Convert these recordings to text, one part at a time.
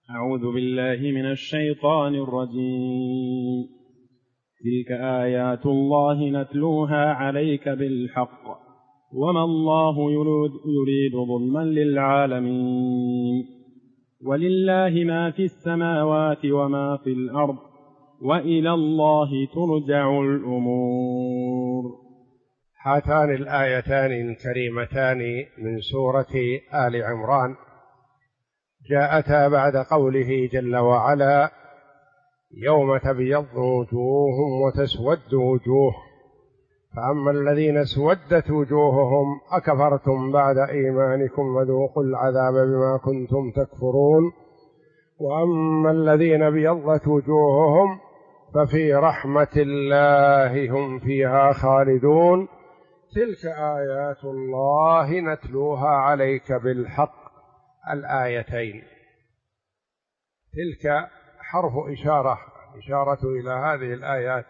أعوذ بالله من الشيطان الرجيم. تلك آيات الله نتلوها عليك بالحق وما الله يريد ظلما للعالمين. ولله ما في السماوات وما في الأرض وإلى الله ترجع الأمور. هاتان الآيتان الكريمتان من سورة آل عمران جاءتا بعد قوله جل وعلا: يوم تبيض وجوه وتسود وجوه، فأما الذين اسودت وجوههم أكفرتم بعد إيمانكم وذوقوا العذاب بما كنتم تكفرون، وأما الذين ابيضت وجوههم ففي رحمة الله هم فيها خالدون. تلك آيات الله نتلوها عليك بالحق. الآيتين تلك حرف إشارة إلى هذه الآيات.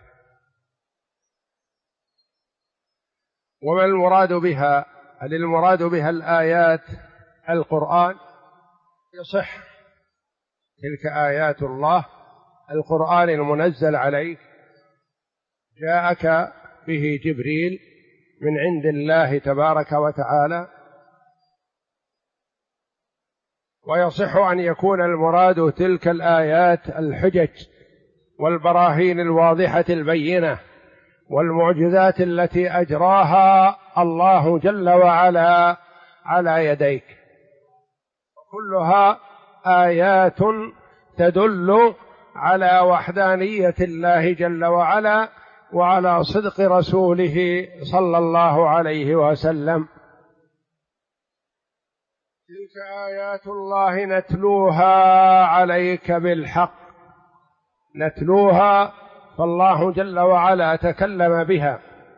وما المراد بها؟ هل المراد بها الآيات القرآن؟ يصح. تلك آيات الله القرآن المنزل عليك، جاءك به جبريل من عند الله تبارك وتعالى. ويصح أن يكون المراد تلك الآيات الحجج والبراهين الواضحة البينة والمعجزات التي أجراها الله جل وعلا على يديك، كلها آيات تدل على وحدانية الله جل وعلا وعلى صدق رسوله صلى الله عليه وسلم. تلك آيات الله نتلوها عليك بالحق. نتلوها، فالله جل وعلا تكلم بها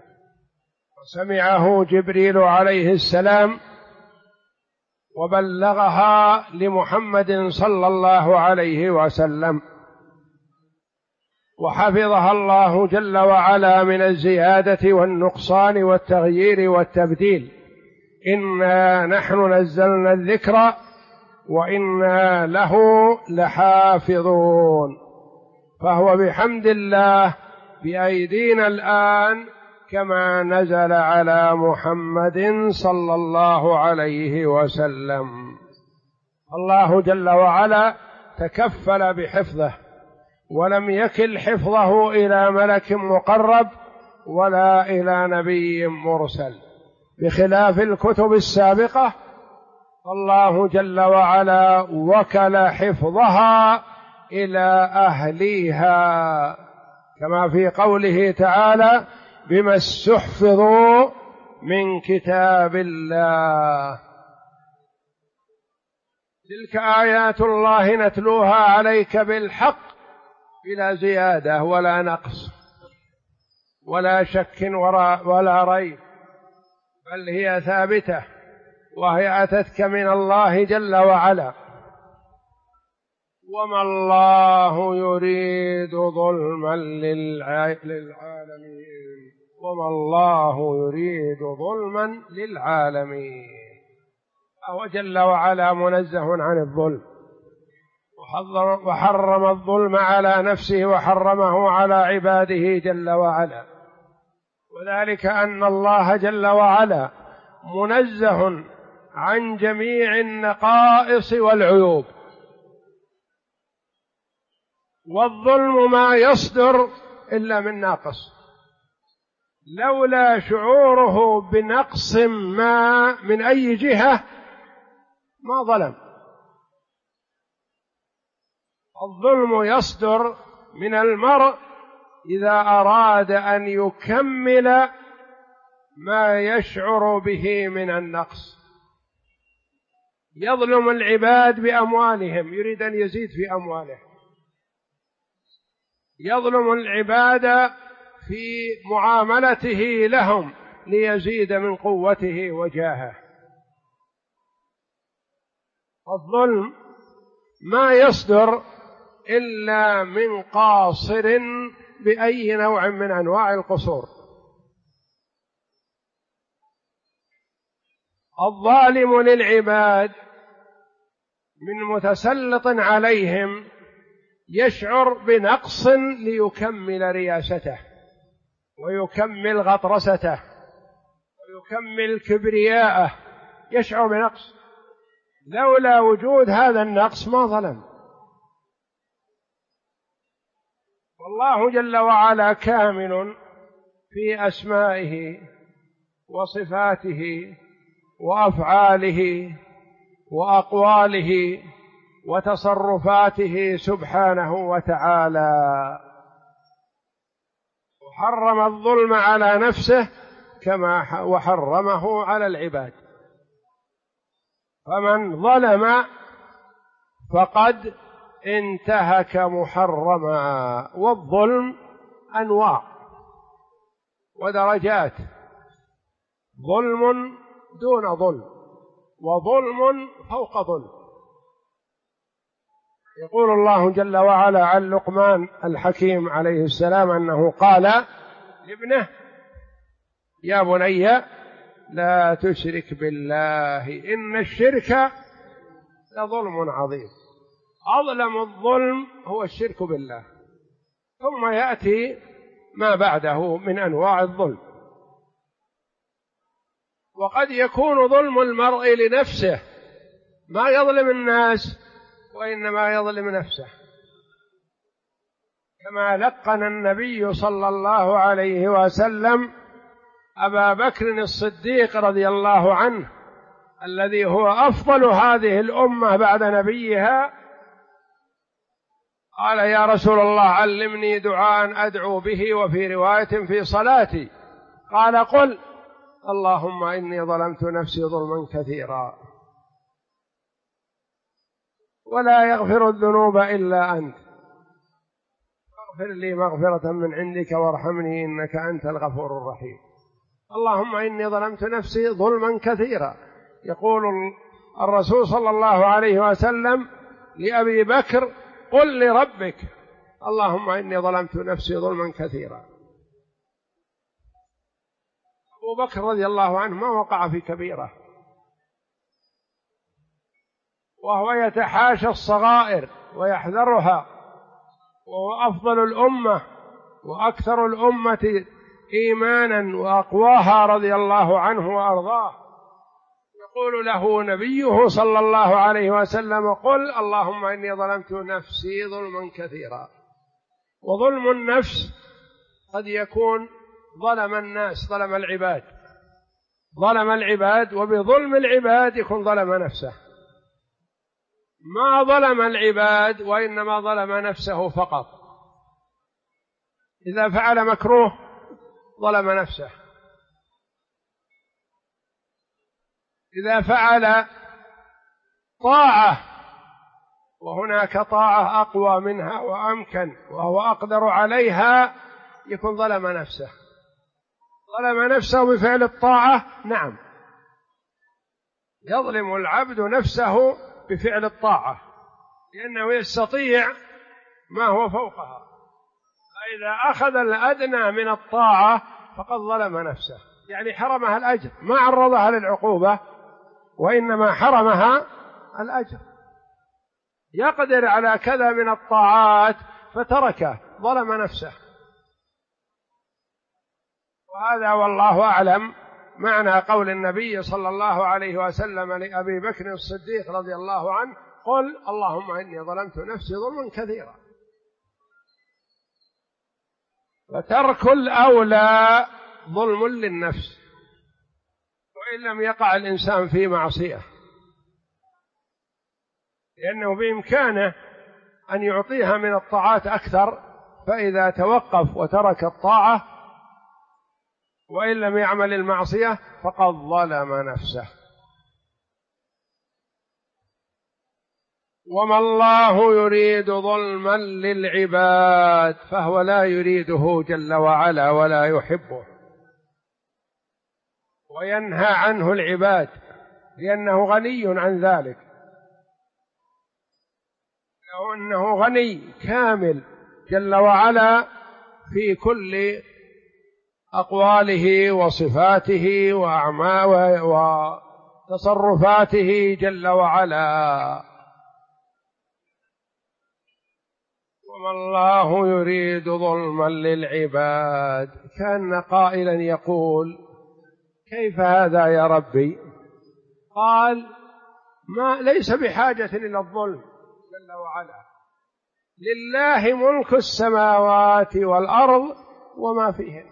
وسمعه جبريل عليه السلام وبلغها لمحمد صلى الله عليه وسلم، وحفظها الله جل وعلا من الزيادة والنقصان والتغيير والتبديل. إنا نحن نزلنا الذكر وإنا له لحافظون. فهو بحمد الله بأيدينا الآن كما نزل على محمد صلى الله عليه وسلم. الله جل وعلا تكفل بحفظه، ولم يكل حفظه إلى ملك مقرب ولا إلى نبي مرسل، بخلاف الكتب السابقة. الله جل وعلا وكل حفظها إلى أهليها، كما في قوله تعالى: بما استحفظوا من كتاب الله. تلك آيات الله نتلوها عليك بالحق بلا زيادة ولا نقص ولا شك ولا ريب، بل هي ثابتة، وهي أتتك من الله جل وعلا. وما الله يريد ظلما للعالمين. وما الله يريد ظلما للعالمين. فهو جل وعلا منزه عن الظلم، وحرم الظلم على نفسه وحرمه على عباده جل وعلا. وذلك أن الله جل وعلا منزه عن جميع النقائص والعيوب، والظلم ما يصدر إلا من ناقص، لولا شعوره بنقص ما من أي جهة ما ظلم. الظلم يصدر من المرء إذا أراد أن يكمل ما يشعر به من النقص. يظلم العباد بأموالهم، يريد أن يزيد في أمواله. يظلم العباد في معاملته لهم ليزيد من قوته وجاهه. الظلم ما يصدر إلا من قاصر بأي نوع من أنواع القصور. الظالم للعباد من متسلط عليهم يشعر بنقص ليكمل رياسته ويكمل غطرسته ويكمل كبرياءه، يشعر بنقص. لولا وجود هذا النقص ما ظلم. والله جل وعلا كامل في أسمائه وصفاته وأفعاله وأقواله وتصرفاته سبحانه وتعالى، وحرم الظلم على نفسه كما وحرمه على العباد. فمن ظلم فقد انتهك محرما. والظلم أنواع ودرجات، ظلم دون ظلم وظلم فوق ظلم. يقول الله جل وعلا عن لقمان الحكيم عليه السلام أنه قال لابنه: يا بني لا تشرك بالله إن الشرك لظلم عظيم. أظلم الظلم هو الشرك بالله، ثم يأتي ما بعده من أنواع الظلم. وقد يكون ظلم المرء لنفسه، ما يظلم الناس وإنما يظلم نفسه، كما لقن النبي صلى الله عليه وسلم أبا بكر الصديق رضي الله عنه الذي هو أفضل هذه الأمة بعد نبيها، قال: يا رسول الله علمني دعاء أدعو به، وفي رواية في صلاتي قال: قل اللهم إني ظلمت نفسي ظلما كثيرا ولا يغفر الذنوب إلا أنت فاغفر لي مغفرة من عندك وارحمني إنك أنت الغفور الرحيم. اللهم إني ظلمت نفسي ظلما كثيرا. يقول الرسول صلى الله عليه وسلم لأبي بكر: قل لربك اللهم إني ظلمت نفسي ظلما كثيرا. أبو بكر رضي الله عنه ما وقع في كبيرة، وهو يتحاشى الصغائر ويحذرها، وهو أفضل الأمة وأكثر الأمة إيمانا وأقواها رضي الله عنه وأرضاه. يقول له نبيه صلى الله عليه وسلم: قل اللهم إني ظلمت نفسي ظلما كثيرا. وظلم النفس قد يكون ظلم الناس، ظلم العباد، وبظلم العباد يكون ظلم نفسه. ما ظلم العباد وإنما ظلم نفسه فقط. إذا فعل مكروه ظلم نفسه، إذا فعل طاعة وهناك طاعة أقوى منها وأمكن وهو أقدر عليها يكون ظلم نفسه. ظلم نفسه بفعل الطاعة، نعم، يظلم العبد نفسه بفعل الطاعة لأنه يستطيع ما هو فوقها. فإذا أخذ الأدنى من الطاعة فقد ظلم نفسه، يعني حرمها الأجر، ما عرضها للعقوبة وإنما حرمها الأجر. يقدر على كذا من الطاعات فتركه، ظلم نفسه. وهذا والله أعلم معنى قول النبي صلى الله عليه وسلم لأبي بكر الصديق رضي الله عنه: قل اللهم إني ظلمت نفسي ظلما كثيرا. فترك الأولى ظلم للنفس، وإن لم يقع الإنسان في معصية، لأنه بإمكانه أن يعطيها من الطاعات أكثر، فإذا توقف وترك الطاعة وإن لم يعمل المعصية فقد ظلم نفسه. وما الله يريد ظلما للعباد فهو لا يريده جل وعلا ولا يحبه، وينهى عنه العباد لأنه غني عن ذلك، لو أنه غني كامل جل وعلا في كل أقواله وصفاته وأعماله وتصرفاته جل وعلا، وما الله يريد ظلما للعباد. كان قائلا يقول: كيف هذا يا ربي؟ قال: ما ليس بحاجة إلى الظلم جل وعلا، لله ملك السماوات والأرض وما فيهن.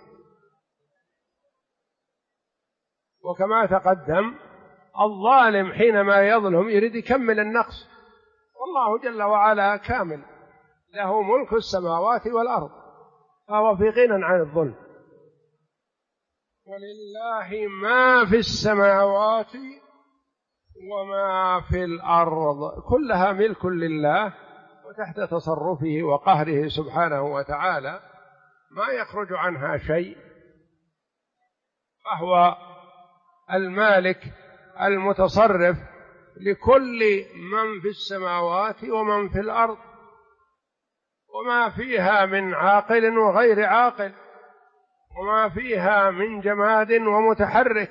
وكما تقدم الظالم حينما يظلم يريد يكمل النقص، والله جل وعلا كامل، له ملك السماوات والأرض، فهو في غنى عن الظلم. ولله ما في السماوات وما في الأرض، كلها ملك لله وتحت تصرفه وقهره سبحانه وتعالى، ما يخرج عنها شيء، فهو المالك المتصرف لكل من في السماوات ومن في الأرض، وما فيها من عاقل وغير عاقل، وما فيها من جماد ومتحرك،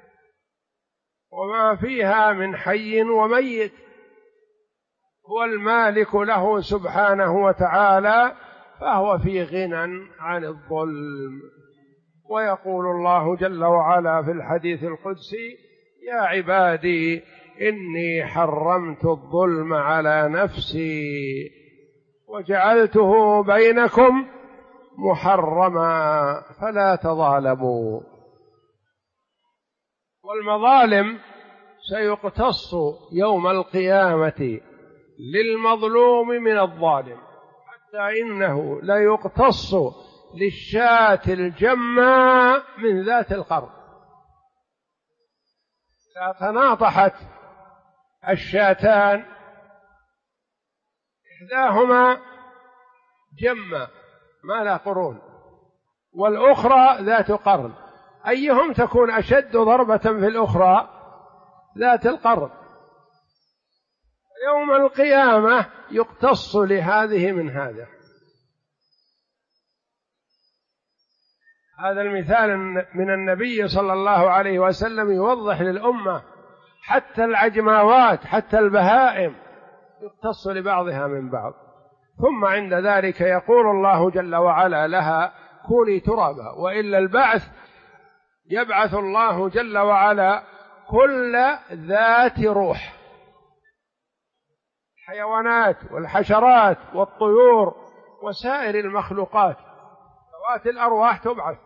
وما فيها من حي وميت، هو المالك له سبحانه وتعالى، فهو في غنى عن الظلم. ويقول الله جل وعلا في الحديث القدسي: يا عبادي إني حرمت الظلم على نفسي وجعلته بينكم محرما فلا تظالموا. والمظالم سيقتص يوم القيامة للمظلوم من الظالم، حتى إنه لا يقتص للشاة الجماء من ذات القرن. إذا تناطحت الشاتان إحداهما جمة ما لا قرون والأخرى ذات قرن، أيهم تكون أشد ضربة في الأخرى؟ ذات القرن. يوم القيامة يقتص لهذه من هذا. هذا المثال من النبي صلى الله عليه وسلم يوضح للأمة حتى العجماوات حتى البهائم يقتص لبعضها من بعض. ثم عند ذلك يقول الله جل وعلا لها: كوني ترابا. وإلا البعث يبعث الله جل وعلا كل ذات روح، الحيوانات والحشرات والطيور وسائر المخلوقات ذوات الأرواح تبعث،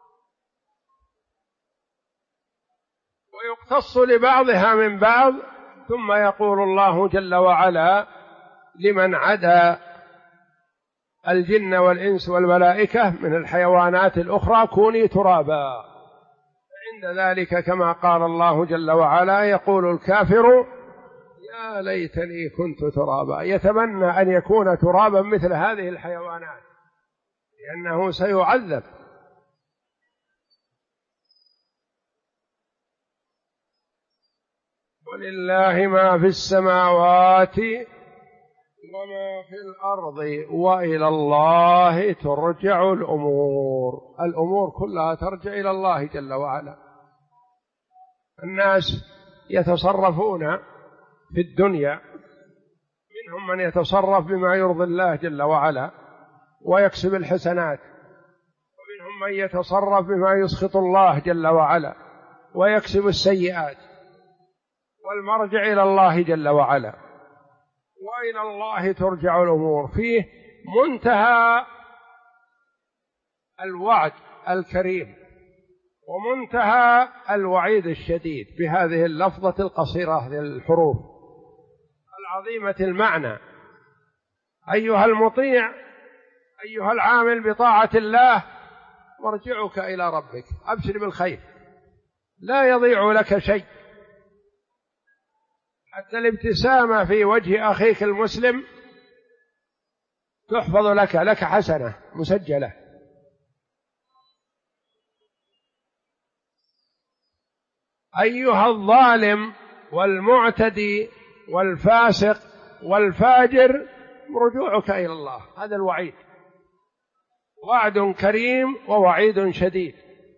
ويقتص لبعضها من بعض. ثم يقول الله جل وعلا لمن عدا الجن والإنس والملائكة من الحيوانات الأخرى: كوني ترابا. عند ذلك كما قال الله جل وعلا يقول الكافر: يا ليتني كنت ترابا، يتمنى أن يكون ترابا مثل هذه الحيوانات لأنه سيعذب. ولله ما في السماوات وما في الأرض وإلى الله ترجع الأمور. الأمور كلها ترجع إلى الله جل وعلا. الناس يتصرفون في الدنيا، منهم من يتصرف بما يرضي الله جل وعلا ويكسب الحسنات، ومنهم من يتصرف بما يسخط الله جل وعلا ويكسب السيئات، والمرجع إلى الله جل وعلا. وإلى الله ترجع الأمور فيه منتهى الوعد الكريم ومنتهى الوعيد الشديد بهذه اللفظة القصيرة للحروف العظيمة المعنى. أيها المطيع، أيها العامل بطاعة الله، مرجعك إلى ربك، أبشر بالخير، لا يضيع لك شيء. حتى الابتسامة في وجه أخيك المسلم تحفظ لك حسنة مسجلة. أيها الظالم والمعتدي والفاسق والفاجر، رجوعك إلى الله. هذا الوعيد، وعد كريم ووعيد شديد،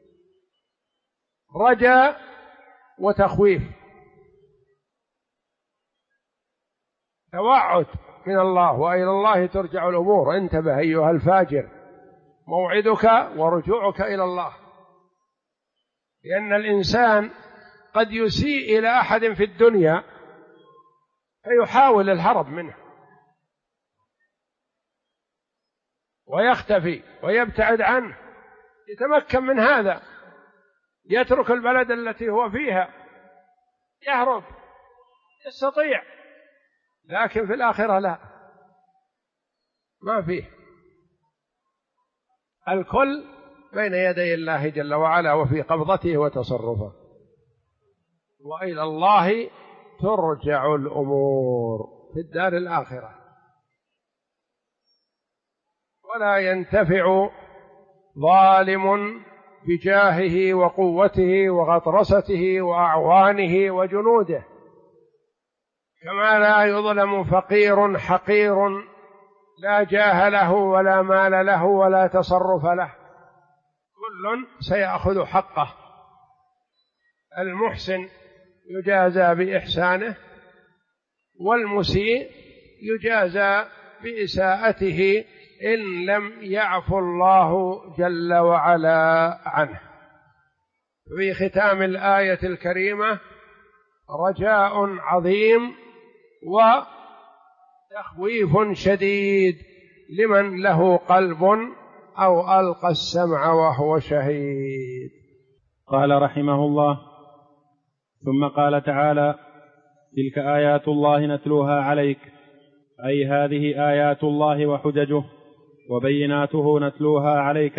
رجاء وتخويف. توعد من الله وإلى الله ترجع الأمور. انتبه أيها الفاجر، موعدك ورجوعك إلى الله، لأن الإنسان قد يسيء إلى أحد في الدنيا فيحاول الهرب منه ويختفي ويبتعد عنه، يتمكن من هذا، يترك البلد التي هو فيها، يهرب، يستطيع، لكن في الآخرة لا، ما فيه. الكل بين يدي الله جل وعلا وفي قبضته وتصرفه، وإلى الله ترجع الأمور في الدار الآخرة. ولا ينتفع ظالم بجاهه وقوته وغطرسته وأعوانه وجنوده، كما لا يظلم فقير حقير لا جاه له ولا مال له ولا تصرف له، كل سيأخذ حقه. المحسن يجازى بإحسانه، والمسيء يجازى بإساءته إن لم يعفو الله جل وعلا عنه. في ختام الآية الكريمة رجاء عظيم وتخويف شديد لمن له قلب أو ألقى السمع وهو شهيد. قال رحمه الله: ثم قال تعالى: تلك آيات الله نتلوها عليك، أي هذه آيات الله وحججه وبيناته نتلوها عليك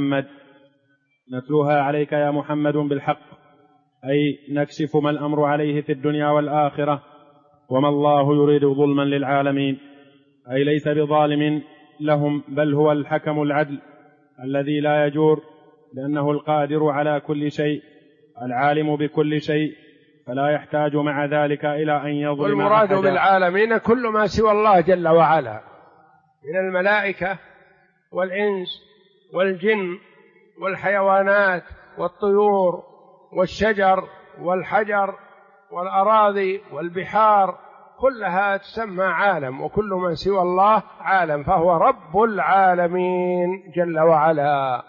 يا محمد بالحق، أي نكشف ما الأمر عليه في الدنيا والآخرة، وما الله يريد ظلما للعالمين، أي ليس بظالم لهم، بل هو الحكم العدل الذي لا يجور، لأنه القادر على كل شيء العالم بكل شيء، فلا يحتاج مع ذلك إلى أن يظلم. والمراد بالعالمين كل ما سوى الله جل وعلا من الملائكة والإنس والجن والحيوانات والطيور والشجر والحجر والأراضي والبحار، كلها تسمى عالم، وكل من سوى الله عالم، فهو رب العالمين جل وعلا،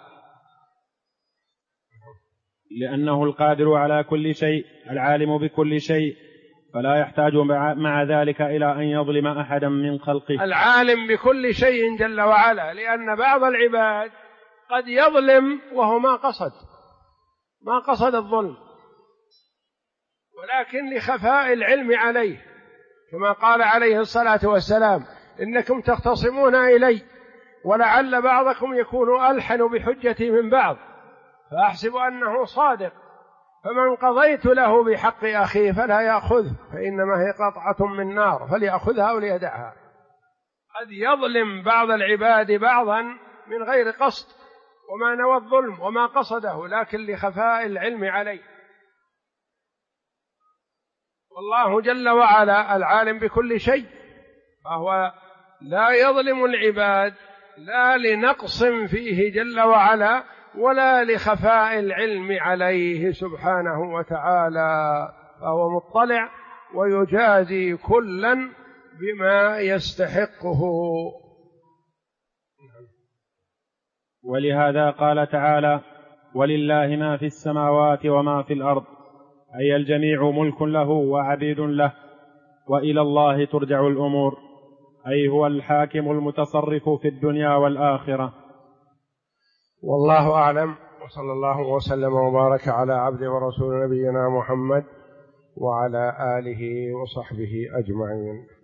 لأنه القادر على كل شيء العالم بكل شيء، فلا يحتاج مع ذلك إلى أن يظلم أحدا من خلقه. العالم بكل شيء جل وعلا، لأن بعض العباد قد يظلم وهو ما قصد الظلم، ولكن لخفاء العلم عليه، كما قال عليه الصلاة والسلام: إنكم تختصمون إلي ولعل بعضكم يكون ألحن بحجتي من بعض، فأحسب أنه صادق، فمن قضيت له بحق أخيه فلا يأخذه، فإنما هي قطعة من نار فليأخذها أو ليدعها. قد يظلم بعض العباد بعضا من غير قصد وما نوى الظلم وما قصده، لكن لخفاء العلم عليه. والله جل وعلا العالم بكل شيء، فهو لا يظلم العباد لا لنقص فيه جل وعلا ولا لخفاء العلم عليه سبحانه وتعالى، فهو مطلع ويجازي كلا بما يستحقه. ولهذا قال تعالى: ولله ما في السماوات وما في الأرض، أي الجميع ملك له وعبيد له، وإلى الله ترجع الأمور، أي هو الحاكم المتصرف في الدنيا والآخرة. والله أعلم، وصلى الله وسلم وبارك على عبده ورسول نبينا محمد وعلى آله وصحبه أجمعين.